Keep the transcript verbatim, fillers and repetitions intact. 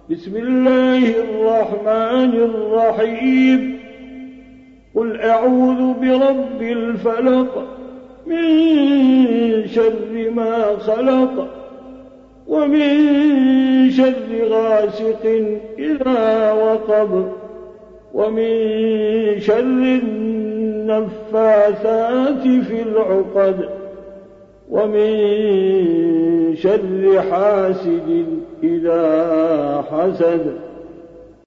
بسم الله الرحمن الرحيم قل أعوذ برب الفلق من شر ما خلق ومن شر غاسق إذا وقب ومن شر النفاثات في العقد ومن شر حاسد إذا حسد